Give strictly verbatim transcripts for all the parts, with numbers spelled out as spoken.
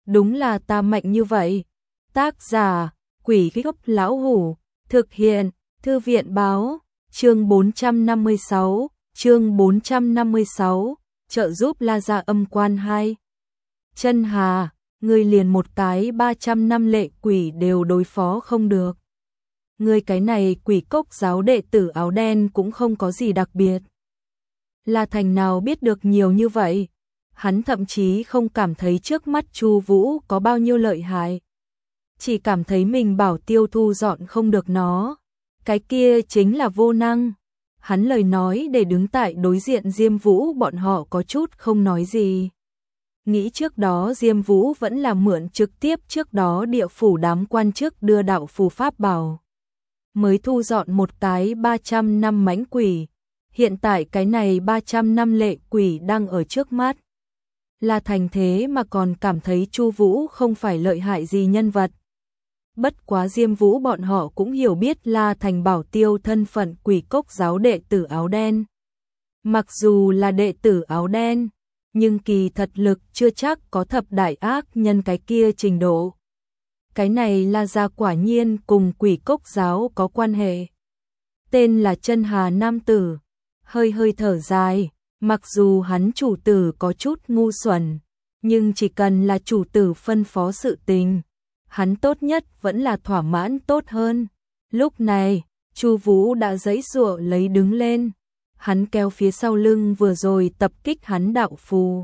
đúng là ta mạnh như vậy. Tác giả, Quỷ Gốc Lão Hủ, thực hiện, Thư viện báo, chương bốn trăm năm mươi sáu, chương bốn trăm năm mươi sáu, trợ giúp La Gia âm quan hai. Chân Hà, ngươi liền một cái ba trăm năm lệ quỷ đều đối phó không được. Ngươi cái này quỷ cốc giáo đệ tử áo đen cũng không có gì đặc biệt. La Thành nào biết được nhiều như vậy, hắn thậm chí không cảm thấy trước mắt Chu Vũ có bao nhiêu lợi hại. Chỉ cảm thấy mình bảo tiêu thu dọn không được nó. Cái kia chính là vô năng. Hắn lời nói để đứng tại đối diện Diêm Vũ bọn họ có chút không nói gì. Nghĩ trước đó Diêm Vũ vẫn là mượn trực tiếp trước đó địa phủ đám quan chức đưa đạo phù pháp bảo. Mới thu dọn một cái ba trăm năm mãnh quỷ. Hiện tại cái này ba trăm năm lệ quỷ đang ở trước mắt. Là thành thế mà còn cảm thấy Chu Vũ không phải lợi hại gì nhân vật. Bất quá Diêm Vũ bọn họ cũng hiểu biết La Thành bảo tiêu thân phận quỷ cốc giáo đệ tử áo đen. Mặc dù là đệ tử áo đen, nhưng kỳ thật lực chưa chắc có thập đại ác nhân cái kia trình độ. Cái này La Gia quả nhiên cùng quỷ cốc giáo có quan hệ. Tên là Chân Hà nam tử, hơi hơi thở dài, mặc dù hắn chủ tử có chút ngu xuẩn, nhưng chỉ cần là chủ tử phân phó sự tình, hắn tốt nhất vẫn là thỏa mãn tốt hơn. Lúc này, Chu Vũ đã giãy giụa lấy đứng lên, hắn kéo phía sau lưng vừa rồi tập kích hắn đạo phù.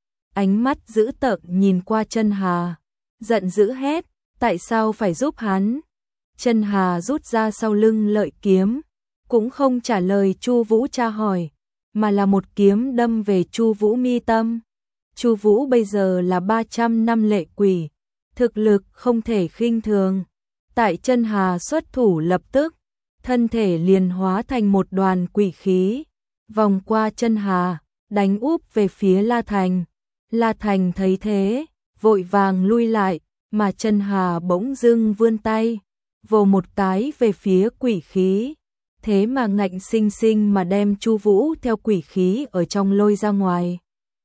Ánh mắt dữ tợn nhìn qua Chân Hà, giận dữ hét, tại sao phải giúp hắn? Chân Hà rút ra sau lưng lợi kiếm, cũng không trả lời Chu Vũ tra hỏi, mà là một kiếm đâm về Chu Vũ mi tâm. Chu Vũ bây giờ là ba trăm năm lệ quỷ, thực lực không thể khinh thường. Tại Chân Hà xuất thủ lập tức, thân thể liền hóa thành một đoàn quỷ khí, vòng qua Chân Hà, đánh úp về phía La Thành. La Thành thấy thế, vội vàng lui lại, mà Chân Hà bỗng dưng vươn tay, vồ một cái về phía quỷ khí. Thế mà ngạnh sinh sinh mà đem Chu Vũ theo quỷ khí ở trong lôi ra ngoài.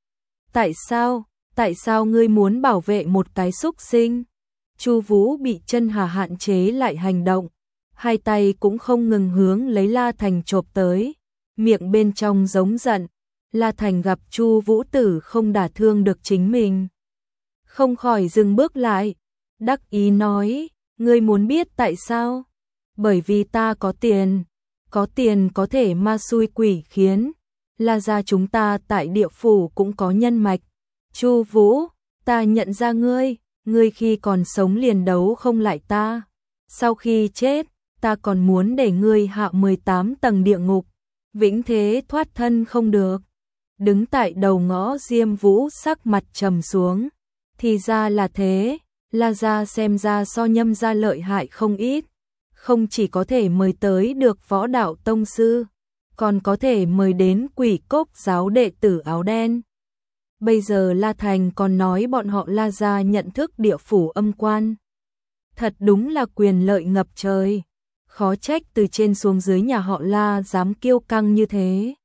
Tại sao? Tại sao ngươi muốn bảo vệ một cái súc sinh? Chu Vũ bị Chân Hà hạn chế lại hành động, hai tay cũng không ngừng hướng lấy La Thành chộp tới, miệng bên trong giống giận. La Thành gặp Chu Vũ tử không đả thương được chính mình, không khỏi dừng bước lại, đắc ý nói, ngươi muốn biết tại sao? Bởi vì ta có tiền. Có tiền có thể ma xui quỷ khiến. La Gia chúng ta tại địa phủ cũng có nhân mạch. Chu Vũ, ta nhận ra ngươi, ngươi khi còn sống liền đấu không lại ta. Sau khi chết, ta còn muốn để ngươi hạ mười tám tầng địa ngục, vĩnh thế thoát thân không được. Đứng tại đầu ngõ Diêm Vũ sắc mặt trầm xuống. Thì ra là thế, La Gia xem ra so Nhâm gia lợi hại không ít. Không chỉ có thể mời tới được võ đạo tông sư, còn có thể mời đến quỷ cốc giáo đệ tử áo đen. Bây giờ La Thành còn nói bọn họ La Gia nhận thức địa phủ âm quan. Thật đúng là quyền lợi ngập trời. Khó trách từ trên xuống dưới nhà họ La dám kiêu căng như thế.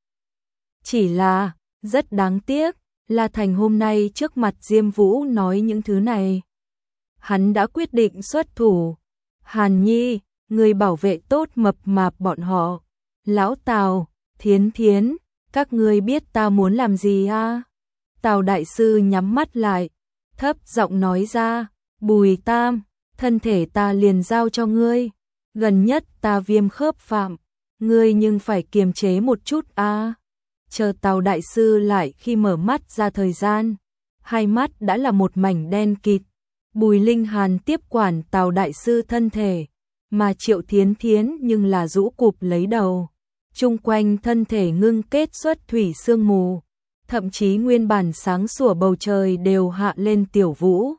Chỉ là, rất đáng tiếc, La Thành hôm nay trước mặt Diêm Vũ nói những thứ này. Hắn đã quyết định xuất thủ. Hàn Nhi, người bảo vệ tốt mập mạp bọn họ. Lão Tào, Thiến Thiến, các ngươi biết ta muốn làm gì à? Tào đại sư nhắm mắt lại, thấp giọng nói ra, Bùi Tam, thân thể ta liền giao cho ngươi. Gần nhất ta viêm khớp phạm, ngươi nhưng phải kiềm chế một chút à? Chờ Tào đại sư lại khi mở mắt ra thời gian, hai mắt đã là một mảnh đen kịt. Bùi Linh Hàn tiếp quản Tào đại sư thân thể, mà Triệu Thiến Thiến nhưng là rũ cụp lấy đầu. Trung quanh thân thể ngưng kết xuất thủy sương mù, thậm chí nguyên bản sáng sủa bầu trời đều hạ lên tiểu vũ.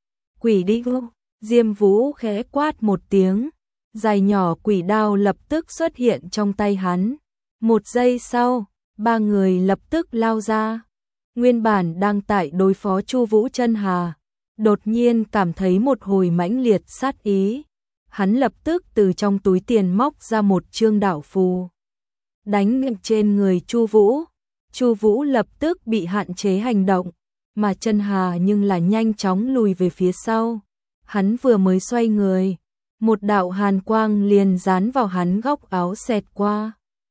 Quỷ đi vô, Diêm Vũ khẽ quát một tiếng, dài nhỏ quỷ đao lập tức xuất hiện trong tay hắn. Một giây sau, ba người lập tức lao ra. Nguyên bản đang tại đối phó Chu Vũ Chân Hà, đột nhiên cảm thấy một hồi mãnh liệt sát ý. Hắn lập tức từ trong túi tiền móc ra một chương đạo phù, đánh trên người Chu Vũ. Chu Vũ lập tức bị hạn chế hành động, mà chân Hà nhưng là nhanh chóng lùi về phía sau. Hắn vừa mới xoay người, một đạo hàn quang liền dán vào hắn góc áo xẹt qua.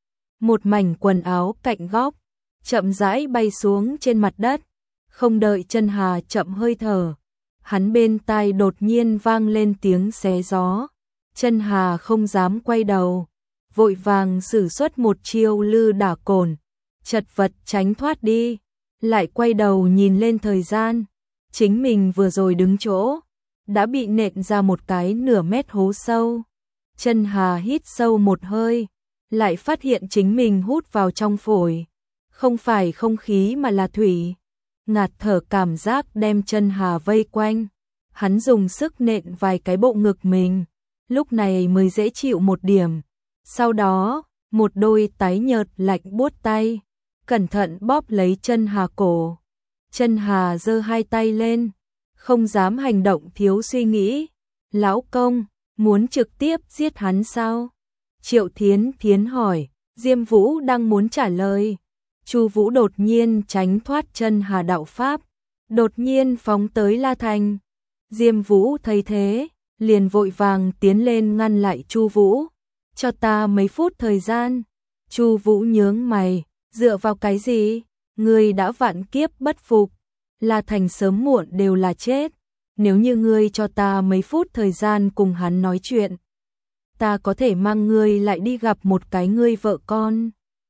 Một mảnh quần áo cạnh góc, chậm rãi bay xuống trên mặt đất, không đợi chân Hà chậm hơi thở. Hắn bên tai đột nhiên vang lên tiếng xé gió, chân Hà không dám quay đầu, vội vàng sử xuất một chiêu lư đả cổn, chật vật tránh thoát đi, lại quay đầu nhìn lên thời gian, chính mình vừa rồi đứng chỗ, đã bị nện ra một cái nửa mét hố sâu. Chân Hà hít sâu một hơi, lại phát hiện chính mình hút vào trong phổi, không phải không khí mà là thủy. Ngạt thở cảm giác đem chân Hà vây quanh, hắn dùng sức nện vài cái bộ ngực mình, lúc này mới dễ chịu một điểm. Sau đó, một đôi tái nhợt lạnh buốt tay, cẩn thận bóp lấy chân Hà cổ. Chân Hà giơ hai tay lên, không dám hành động thiếu suy nghĩ. Lão công, muốn trực tiếp giết hắn sao? Triệu Thiến Thiến hỏi, Diêm Vũ đang muốn trả lời. Chu Vũ đột nhiên tránh thoát chân Hà đạo pháp, đột nhiên phóng tới La Thành. Diêm Vũ thấy thế, liền vội vàng tiến lên ngăn lại Chu Vũ. Cho ta mấy phút thời gian. Chu Vũ nhướng mày, dựa vào cái gì? Ngươi đã vạn kiếp bất phục, La Thành sớm muộn đều là chết. Nếu như ngươi cho ta mấy phút thời gian cùng hắn nói chuyện, ta có thể mang ngươi lại đi gặp một cái ngươi vợ con.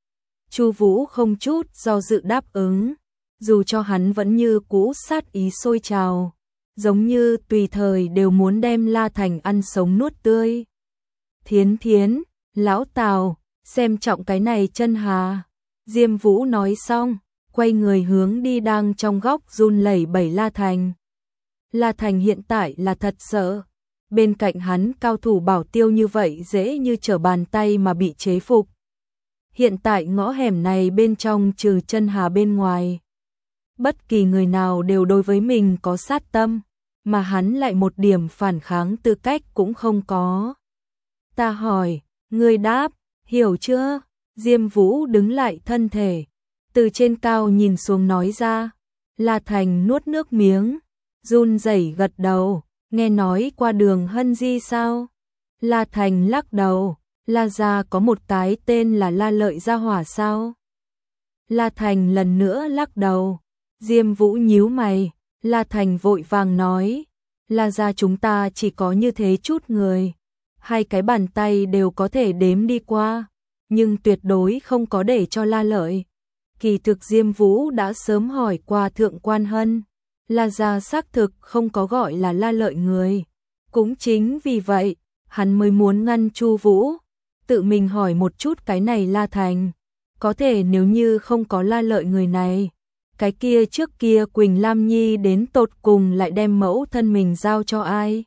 Chu Vũ không chút do dự đáp ứng, dù cho hắn vẫn như cũ sát ý sôi trào, giống như tùy thời đều muốn đem La Thành ăn sống nuốt tươi. Thiến Thiến, lão Tào, xem trọng cái này chân Hà. Diêm Vũ nói xong, quay người hướng đi đang trong góc run lẩy bẩy La Thành. La Thành hiện tại là thật sợ, bên cạnh hắn cao thủ bảo tiêu như vậy dễ như trở bàn tay mà bị chế phục. Hiện tại ngõ hẻm này bên trong trừ chân Hà bên ngoài, bất kỳ người nào đều đối với mình có sát tâm, mà hắn lại một điểm phản kháng tư cách cũng không có. Ta hỏi, ngươi đáp, hiểu chưa? Diêm Vũ đứng lại thân thể, từ trên cao nhìn xuống nói ra. La Thành nuốt nước miếng, run rẩy gật đầu, nghe nói qua Đường Hân Di sao? La Thành lắc đầu, La gia có một cái tên là La Lợi gia hỏa sao? La Thành lần nữa lắc đầu. Diêm Vũ nhíu mày, La Thành vội vàng nói, La gia chúng ta chỉ có như thế chút người, hai cái bàn tay đều có thể đếm đi qua, nhưng tuyệt đối không có để cho La Lợi. Kỳ thực Diêm Vũ đã sớm hỏi qua Thượng Quan Hân, La gia xác thực không có gọi là La Lợi người. Cũng chính vì vậy, hắn mới muốn ngăn Chu Vũ, tự mình hỏi một chút cái này La Thành. Có thể nếu như không có La Lợi người này, cái kia trước kia Quỳnh Lam Nhi đến tột cùng lại đem mẫu thân mình giao cho ai?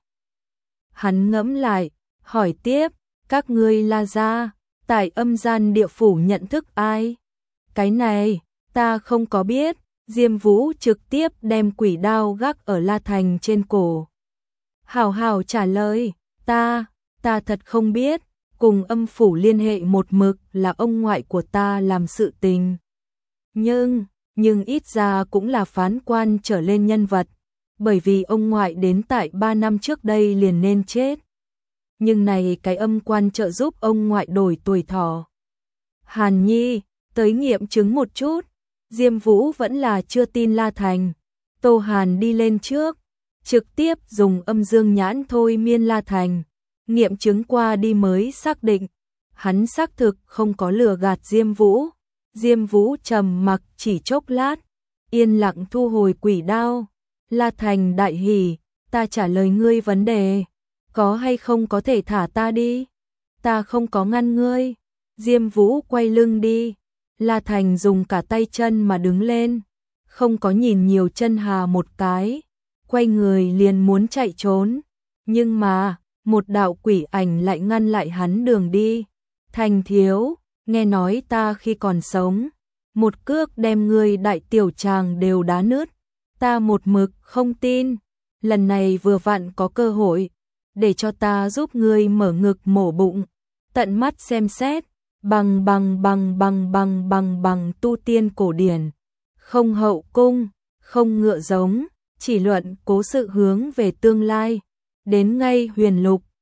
Hắn ngẫm lại, hỏi tiếp, các ngươi La gia, tại âm gian địa phủ nhận thức ai? Cái này, ta không có biết. Diêm Vũ trực tiếp đem quỷ đao gác ở La Thành trên cổ. Hảo hảo trả lời, ta, ta thật không biết, cùng âm phủ liên hệ một mực là ông ngoại của ta làm sự tình. Nhưng, nhưng ít ra cũng là phán quan trở lên nhân vật, bởi vì ông ngoại đến tại ba năm trước đây liền nên chết. Nhưng này cái âm quan trợ giúp ông ngoại đổi tuổi thọ. Hàn Nhi, tới nghiệm chứng một chút. Diêm Vũ vẫn là chưa tin La Thành. Tô Hàn đi lên trước, trực tiếp dùng âm dương nhãn thôi miên La Thành, nghiệm chứng qua đi mới xác định, hắn xác thực không có lừa gạt Diêm Vũ. Diêm Vũ trầm mặc chỉ chốc lát, yên lặng thu hồi quỷ đao. La Thành đại hỉ, ta trả lời ngươi vấn đề, có hay không có thể thả ta đi? Ta không có ngăn ngươi. Diêm Vũ quay lưng đi. La Thành dùng cả tay chân mà đứng lên, không có nhìn nhiều chân Hà một cái, quay người liền muốn chạy trốn, nhưng mà, một đạo quỷ ảnh lại ngăn lại hắn đường đi. Thành thiếu, nghe nói ta khi còn sống, một cước đem ngươi đại tiểu tràng đều đá nứt, ta một mực không tin, lần này vừa vặn có cơ hội, để cho ta giúp ngươi mở ngực mổ bụng, tận mắt xem xét. Bằng bằng bằng bằng bằng bằng bằng tu tiên cổ điển, không hậu cung, không ngựa giống, chỉ luận cố sự hướng về tương lai. Đến ngay huyền lục,